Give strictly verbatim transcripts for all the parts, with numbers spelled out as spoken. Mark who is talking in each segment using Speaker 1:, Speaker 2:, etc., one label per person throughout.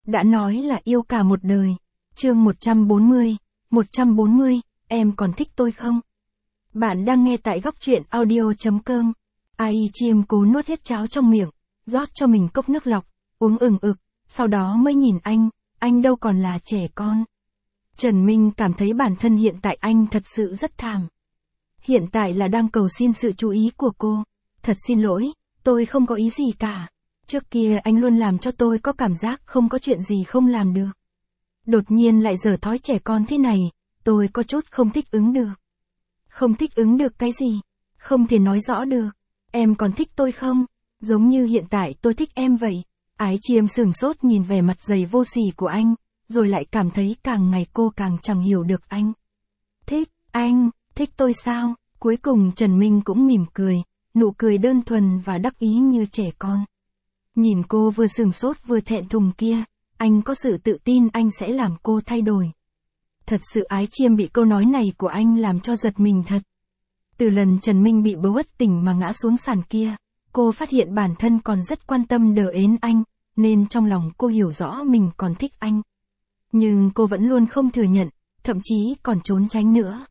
Speaker 1: đã nói là yêu cả một đời. Chương một trăm bốn mươi, một trăm bốn mươi, em còn thích tôi không? Bạn đang nghe tại góc truyện audio chấm com. Ai Chiêm cố nuốt hết cháo trong miệng, rót cho mình cốc nước lọc, uống ừng ực, sau đó mới nhìn anh, anh đâu còn là trẻ con. Trần Minh cảm thấy bản thân hiện tại anh thật sự rất thảm. Hiện tại là đang cầu xin sự chú ý của cô. Thật xin lỗi, tôi không có ý gì cả. Trước kia anh luôn làm cho tôi có cảm giác không có chuyện gì không làm được. Đột nhiên lại dở thói trẻ con thế này, tôi có chút không thích ứng được. Không thích ứng được cái gì? Không thể nói rõ được. Em còn thích tôi không? Giống như hiện tại tôi thích em vậy. Ái Chiêm sửng sốt nhìn vẻ mặt dày vô sỉ của anh, rồi lại cảm thấy càng ngày cô càng chẳng hiểu được anh. Thích, anh, thích tôi sao? Cuối cùng Trần Minh cũng mỉm cười, nụ cười đơn thuần và đắc ý như trẻ con. Nhìn cô vừa sửng sốt vừa thẹn thùng kia, anh có sự tự tin anh sẽ làm cô thay đổi. Thật sự Ái Chiêm bị câu nói này của anh làm cho giật mình thật. Từ lần Trần Minh bị bớ bất tỉnh mà ngã xuống sàn kia, cô phát hiện bản thân còn rất quan tâm đờ ến anh, nên trong lòng cô hiểu rõ mình còn thích anh. Nhưng cô vẫn luôn không thừa nhận, thậm chí còn trốn tránh nữa.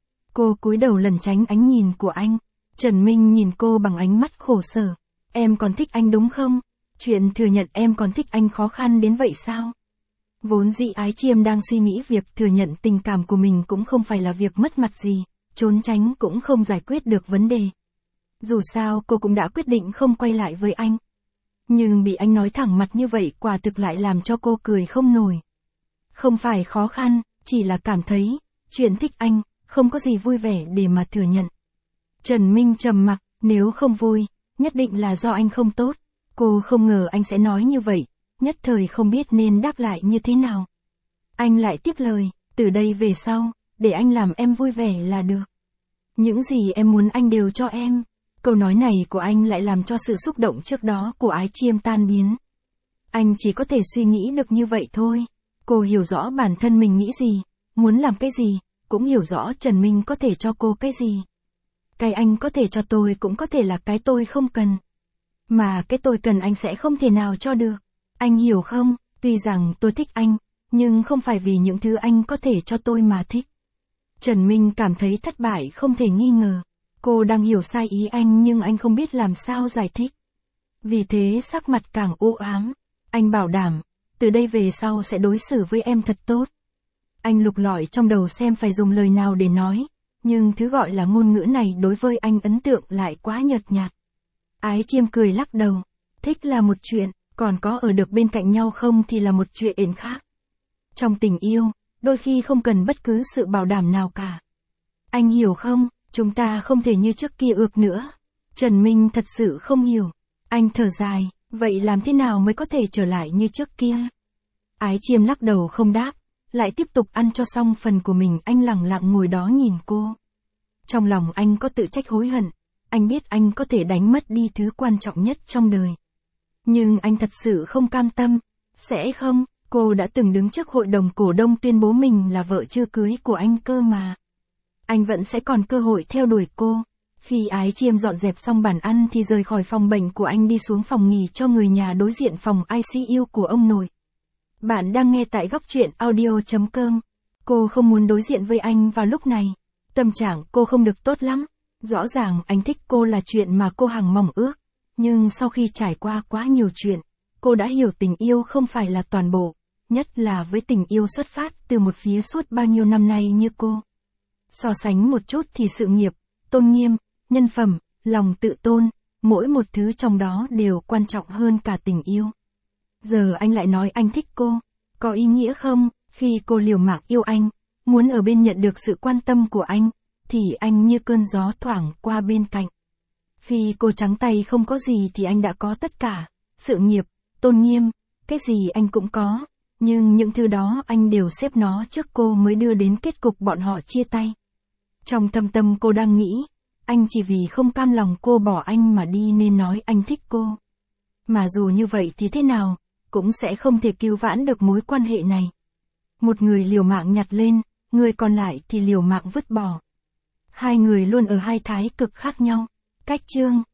Speaker 1: Cô cúi đầu lẩn tránh ánh nhìn của anh. Trần Minh nhìn cô bằng ánh mắt khổ sở. Em còn thích anh đúng không? Chuyện thừa nhận em còn thích anh khó khăn đến vậy sao? Vốn dĩ Ái Chiêm đang suy nghĩ việc thừa nhận tình cảm của mình cũng không phải là việc mất mặt gì, trốn tránh cũng không giải quyết được vấn đề. Dù sao cô cũng đã quyết định không quay lại với anh. Nhưng bị anh nói thẳng mặt như vậy quả thực lại làm cho cô cười không nổi. Không phải khó khăn, chỉ là cảm thấy, chuyện thích anh, không có gì vui vẻ để mà thừa nhận. Trần Minh trầm mặc, nếu không vui, nhất định là do anh không tốt. Cô không ngờ anh sẽ nói như vậy, nhất thời không biết nên đáp lại như thế nào. Anh lại tiếp lời, từ đây về sau, để anh làm em vui vẻ là được. Những gì em muốn anh đều cho em. Câu nói này của anh lại làm cho sự xúc động trước đó của Ái Chiêm tan biến. Anh chỉ có thể suy nghĩ được như vậy thôi. Cô hiểu rõ bản thân mình nghĩ gì, muốn làm cái gì, cũng hiểu rõ Trần Minh có thể cho cô cái gì. Cái anh có thể cho tôi cũng có thể là cái tôi không cần. Mà cái tôi cần anh sẽ không thể nào cho được. Anh hiểu không, tuy rằng tôi thích anh, nhưng không phải vì những thứ anh có thể cho tôi mà thích. Trần Minh cảm thấy thất bại không thể nghi ngờ. Cô đang hiểu sai ý anh nhưng anh không biết làm sao giải thích. Vì thế sắc mặt càng u ám. Anh bảo đảm, từ đây về sau sẽ đối xử với em thật tốt. Anh lục lọi trong đầu xem phải dùng lời nào để nói, nhưng thứ gọi là ngôn ngữ này đối với anh ấn tượng lại quá nhợt nhạt. Ái Chiêm cười lắc đầu, thích là một chuyện, còn có ở được bên cạnh nhau không thì là một chuyện khác. Trong tình yêu, đôi khi không cần bất cứ sự bảo đảm nào cả. Anh hiểu không, chúng ta không thể như trước kia ước nữa. Trần Minh thật sự không hiểu. Anh thở dài, vậy làm thế nào mới có thể trở lại như trước kia? Ái Chiêm lắc đầu không đáp, lại tiếp tục ăn cho xong phần của mình. Anh lặng lặng ngồi đó nhìn cô. Trong lòng anh có tự trách hối hận. Anh biết anh có thể đánh mất đi thứ quan trọng nhất trong đời. Nhưng anh thật sự không cam tâm. Sẽ không, cô đã từng đứng trước hội đồng cổ đông tuyên bố mình là vợ chưa cưới của anh cơ mà. Anh vẫn sẽ còn cơ hội theo đuổi cô. Khi Ái Chiêm dọn dẹp xong bàn ăn thì rời khỏi phòng bệnh của anh đi xuống phòng nghỉ cho người nhà đối diện phòng i xê u của ông nội. Bạn đang nghe tại góc truyện audio chấm com. Cô không muốn đối diện với anh vào lúc này. Tâm trạng cô không được tốt lắm. Rõ ràng anh thích cô là chuyện mà cô hằng mong ước. Nhưng sau khi trải qua quá nhiều chuyện, cô đã hiểu tình yêu không phải là toàn bộ. Nhất là với tình yêu xuất phát từ một phía suốt bao nhiêu năm nay như cô. So sánh một chút thì sự nghiệp, tôn nghiêm, nhân phẩm, lòng tự tôn, mỗi một thứ trong đó đều quan trọng hơn cả tình yêu. Giờ anh lại nói anh thích cô, có ý nghĩa không? Khi cô liều mạng yêu anh, muốn ở bên nhận được sự quan tâm của anh, thì anh như cơn gió thoảng qua bên cạnh. Khi cô trắng tay không có gì thì anh đã có tất cả, sự nghiệp, tôn nghiêm, cái gì anh cũng có, nhưng những thứ đó anh đều xếp nó trước cô mới đưa đến kết cục bọn họ chia tay. Trong thâm tâm cô đang nghĩ, anh chỉ vì không cam lòng cô bỏ anh mà đi nên nói anh thích cô. Mà dù như vậy thì thế nào, cũng sẽ không thể cứu vãn được mối quan hệ này. Một người liều mạng nhặt lên, người còn lại thì liều mạng vứt bỏ. Hai người luôn ở hai thái cực khác nhau. Cách chương